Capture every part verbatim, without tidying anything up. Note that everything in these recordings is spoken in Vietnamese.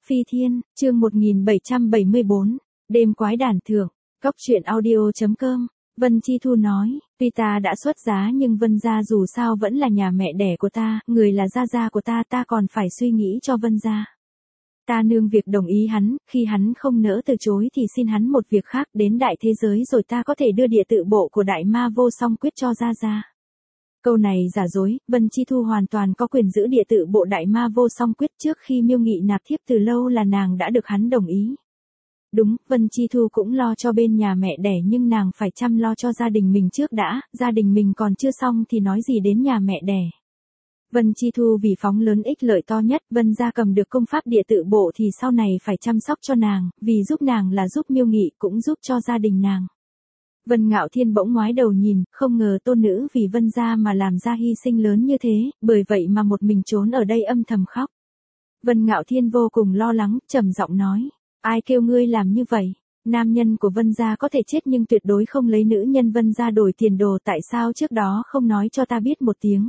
Phi Thiên, chương một nghìn bảy trăm bảy mươi bốn, đêm quái đản thưởng, cóc truyện audio chấm com. Vân Chi Thu nói, tuy ta đã xuất giá nhưng Vân gia dù sao vẫn là nhà mẹ đẻ của ta, người là gia gia của ta, ta còn phải suy nghĩ cho Vân gia. Ta nương việc đồng ý hắn, khi hắn không nỡ từ chối thì xin hắn một việc khác, đến đại thế giới rồi ta có thể đưa địa tự bộ của đại ma vô song quyết cho gia gia. Câu này giả dối, Vân Chi Thu hoàn toàn có quyền giữ địa tự bộ đại ma vô song quyết, trước khi Miêu Nghị nạp thiếp từ lâu là nàng đã được hắn đồng ý. Đúng, Vân Chi Thu cũng lo cho bên nhà mẹ đẻ nhưng nàng phải chăm lo cho gia đình mình trước đã, gia đình mình còn chưa xong thì nói gì đến nhà mẹ đẻ. Vân Chi Thu vì phóng lớn ích lợi to nhất, Vân gia cầm được công pháp địa tự bộ thì sau này phải chăm sóc cho nàng, vì giúp nàng là giúp Miêu Nghị cũng giúp cho gia đình nàng. Vân Ngạo Thiên bỗng ngoái đầu nhìn, không ngờ tôn nữ vì Vân gia mà làm ra hy sinh lớn như thế, bởi vậy mà một mình trốn ở đây âm thầm khóc. Vân Ngạo Thiên vô cùng lo lắng, trầm giọng nói, ai kêu ngươi làm như vậy? Nam nhân của Vân gia có thể chết nhưng tuyệt đối không lấy nữ nhân Vân gia đổi tiền đồ, tại sao trước đó không nói cho ta biết một tiếng?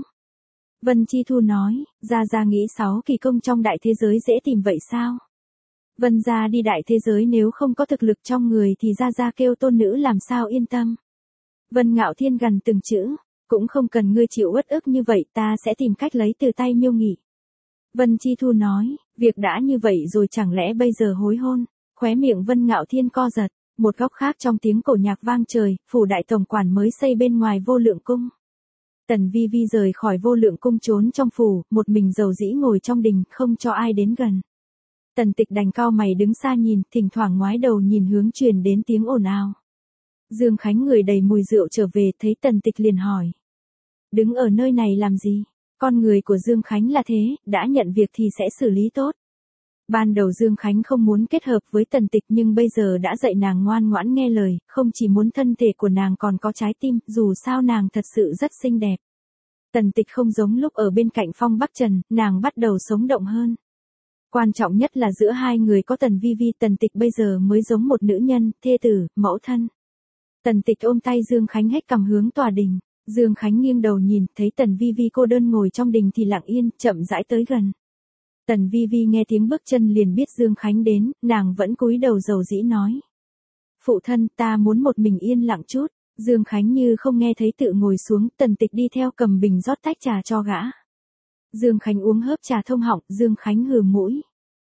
Vân Chi Thu nói, gia gia nghĩ sáu kỳ công trong đại thế giới dễ tìm vậy sao? Vân gia đi đại thế giới nếu không có thực lực trong người thì gia gia kêu tôn nữ làm sao yên tâm. Vân Ngạo Thiên gần từng chữ, cũng không cần ngươi chịu uất ức như vậy, ta sẽ tìm cách lấy từ tay Miêu Nghị. Vân Chi Thu nói, việc đã như vậy rồi chẳng lẽ bây giờ hối hôn? Khóe miệng Vân Ngạo Thiên co giật, một góc khác trong tiếng cổ nhạc vang trời, phủ đại tổng quản mới xây bên ngoài Vô Lượng cung. Tần Vi Vi rời khỏi Vô Lượng cung trốn trong phủ, một mình dầu dĩ ngồi trong đình, không cho ai đến gần. Tần Tịch đành cau mày đứng xa nhìn, thỉnh thoảng ngoái đầu nhìn hướng truyền đến tiếng ồn ào. Dương Khánh người đầy mùi rượu trở về, thấy Tần Tịch liền hỏi. Đứng ở nơi này làm gì? Con người của Dương Khánh là thế, đã nhận việc thì sẽ xử lý tốt. Ban đầu Dương Khánh không muốn kết hợp với Tần Tịch nhưng bây giờ đã dạy nàng ngoan ngoãn nghe lời, không chỉ muốn thân thể của nàng còn có trái tim, dù sao nàng thật sự rất xinh đẹp. Tần Tịch không giống lúc ở bên cạnh Phong Bắc Trần, nàng bắt đầu sống động hơn. Quan trọng nhất là giữa hai người có Tần Vi Vi, Tần Tịch bây giờ mới giống một nữ nhân, thê tử, mẫu thân. Tần Tịch ôm tay Dương Khánh hết cầm hướng tòa đình. Dương Khánh nghiêng đầu nhìn, thấy Tần Vi Vi cô đơn ngồi trong đình thì lặng yên, chậm rãi tới gần. Tần Vi Vi nghe tiếng bước chân liền biết Dương Khánh đến, nàng vẫn cúi đầu dầu dĩ nói. Phụ thân, ta muốn một mình yên lặng chút. Dương Khánh như không nghe thấy tự ngồi xuống, Tần Tịch đi theo cầm bình rót tách trà cho gã. Dương Khánh uống hớp trà thông họng, Dương Khánh hừ mũi.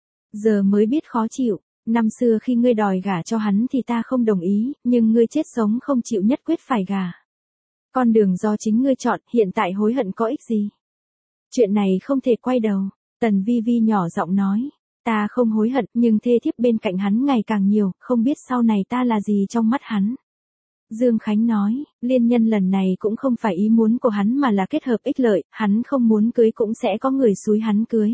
Giờ mới biết khó chịu, năm xưa khi ngươi đòi gả cho hắn thì ta không đồng ý, nhưng ngươi chết sống không chịu nhất quyết phải gả. Con đường do chính ngươi chọn, hiện tại hối hận có ích gì? Chuyện này không thể quay đầu. Tần Vi Vi nhỏ giọng nói, ta không hối hận, nhưng thê thiếp bên cạnh hắn ngày càng nhiều, không biết sau này ta là gì trong mắt hắn. Dương Khánh nói, liên nhân lần này cũng không phải ý muốn của hắn mà là kết hợp ích lợi, hắn không muốn cưới cũng sẽ có người xúi hắn cưới.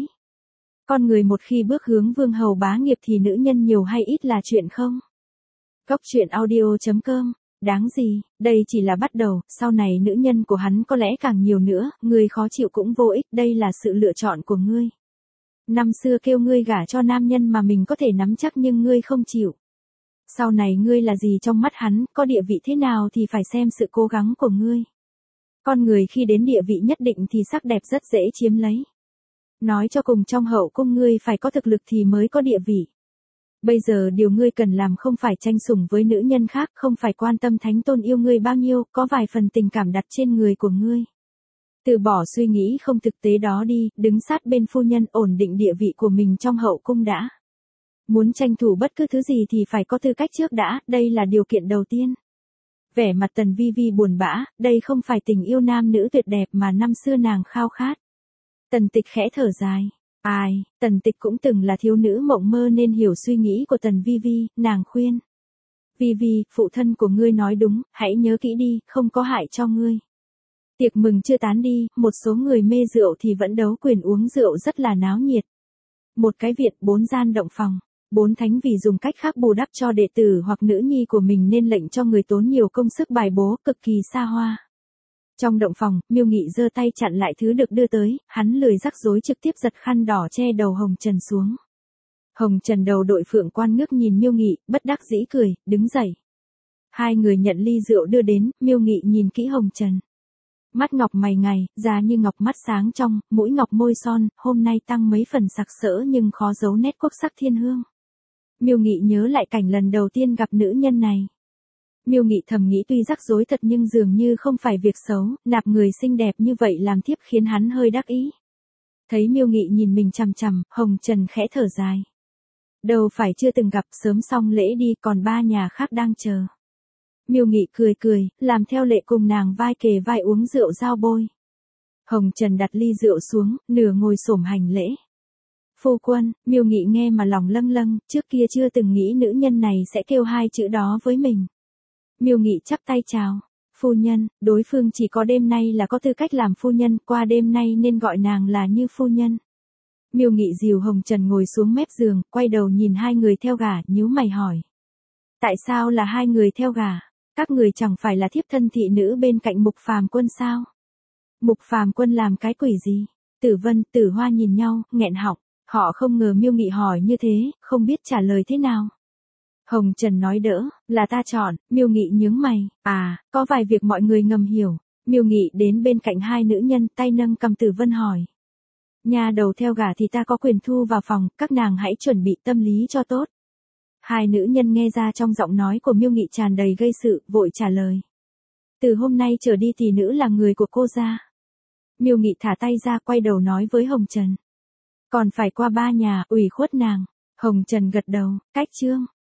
Con người một khi bước hướng vương hầu bá nghiệp thì nữ nhân nhiều hay ít là chuyện không? Cóc truyện audio chấm com. Đáng gì, đây chỉ là bắt đầu, sau này nữ nhân của hắn có lẽ càng nhiều nữa, ngươi khó chịu cũng vô ích, đây là sự lựa chọn của ngươi. Năm xưa kêu ngươi gả cho nam nhân mà mình có thể nắm chắc nhưng ngươi không chịu. Sau này ngươi là gì trong mắt hắn, có địa vị thế nào thì phải xem sự cố gắng của ngươi. Con người khi đến địa vị nhất định thì sắc đẹp rất dễ chiếm lấy. Nói cho cùng trong hậu cung ngươi phải có thực lực thì mới có địa vị. Bây giờ điều ngươi cần làm không phải tranh sủng với nữ nhân khác, không phải quan tâm thánh tôn yêu ngươi bao nhiêu, có vài phần tình cảm đặt trên người của ngươi. Từ bỏ suy nghĩ không thực tế đó đi, đứng sát bên phu nhân ổn định địa vị của mình trong hậu cung đã. Muốn tranh thủ bất cứ thứ gì thì phải có tư cách trước đã, đây là điều kiện đầu tiên. Vẻ mặt Tần Vi Vi buồn bã, đây không phải tình yêu nam nữ tuyệt đẹp mà năm xưa nàng khao khát. Tần Tịch khẽ thở dài. Ai, Tần Tịch cũng từng là thiếu nữ mộng mơ nên hiểu suy nghĩ của Tần Vi Vi, nàng khuyên. Vi Vi, phụ thân của ngươi nói đúng, hãy nhớ kỹ đi, không có hại cho ngươi. Tiệc mừng chưa tán đi, một số người mê rượu thì vẫn đấu quyền uống rượu rất là náo nhiệt. Một cái viện, bốn gian động phòng. Bốn thánh vì dùng cách khác bù đắp cho đệ tử hoặc nữ nhi của mình nên lệnh cho người tốn nhiều công sức bài bố, cực kỳ xa hoa. Trong động phòng, Miêu Nghị giơ tay chặn lại thứ được đưa tới, hắn lười rắc rối trực tiếp giật khăn đỏ che đầu Hồng Trần xuống. Hồng Trần đầu đội phượng quan ngước nhìn Miêu Nghị, bất đắc dĩ cười, đứng dậy. Hai người nhận ly rượu đưa đến, Miêu Nghị nhìn kỹ Hồng Trần. Mắt ngọc mày ngày, da như ngọc mắt sáng trong, mũi ngọc môi son, hôm nay tăng mấy phần sặc sỡ nhưng khó giấu nét quốc sắc thiên hương. Miêu Nghị nhớ lại cảnh lần đầu tiên gặp nữ nhân này. Miêu Nghị thầm nghĩ tuy rắc rối thật nhưng dường như không phải việc xấu, nạp người xinh đẹp như vậy làm thiếp khiến hắn hơi đắc ý. Thấy Miêu Nghị nhìn mình chằm chằm, Hồng Trần khẽ thở dài. Đâu phải chưa từng gặp, sớm xong lễ đi, còn ba nhà khác đang chờ. Miêu Nghị cười cười, làm theo lệ cùng nàng vai kề vai uống rượu giao bôi. Hồng Trần đặt ly rượu xuống, nửa ngồi xổm hành lễ. Phu quân, Miêu Nghị nghe mà lòng lâng lâng, trước kia chưa từng nghĩ nữ nhân này sẽ kêu hai chữ đó với mình. Miêu Nghị chắp tay chào. Phu nhân, đối phương chỉ có đêm nay là có tư cách làm phu nhân, qua đêm nay nên gọi nàng là Như phu nhân. Miêu Nghị dìu Hồng Trần ngồi xuống mép giường, quay đầu nhìn hai người theo gả, nhíu mày hỏi. Tại sao là hai người theo gả? Các người chẳng phải là thiếp thân thị nữ bên cạnh Mục Phàm Quân sao? Mục Phàm Quân làm cái quỷ gì? Tử Vân, Tử Hoa nhìn nhau, nghẹn họng, họ không ngờ Miêu Nghị hỏi như thế, không biết trả lời thế nào. Hồng Trần nói đỡ, là ta chọn. Miêu Nghị nhướng mày, à, có vài việc mọi người ngầm hiểu. Miêu Nghị đến bên cạnh hai nữ nhân, tay nâng cầm Tử Vân hỏi. Nhà đầu theo gả thì ta có quyền thu vào phòng, các nàng hãy chuẩn bị tâm lý cho tốt. Hai nữ nhân nghe ra trong giọng nói của Miêu Nghị tràn đầy gây sự, vội trả lời. Từ hôm nay trở đi tỷ nữ là người của cô gia. Miêu Nghị thả tay ra, quay đầu nói với Hồng Trần. Còn phải qua ba nhà, ủy khuất nàng. Hồng Trần gật đầu, cách chương.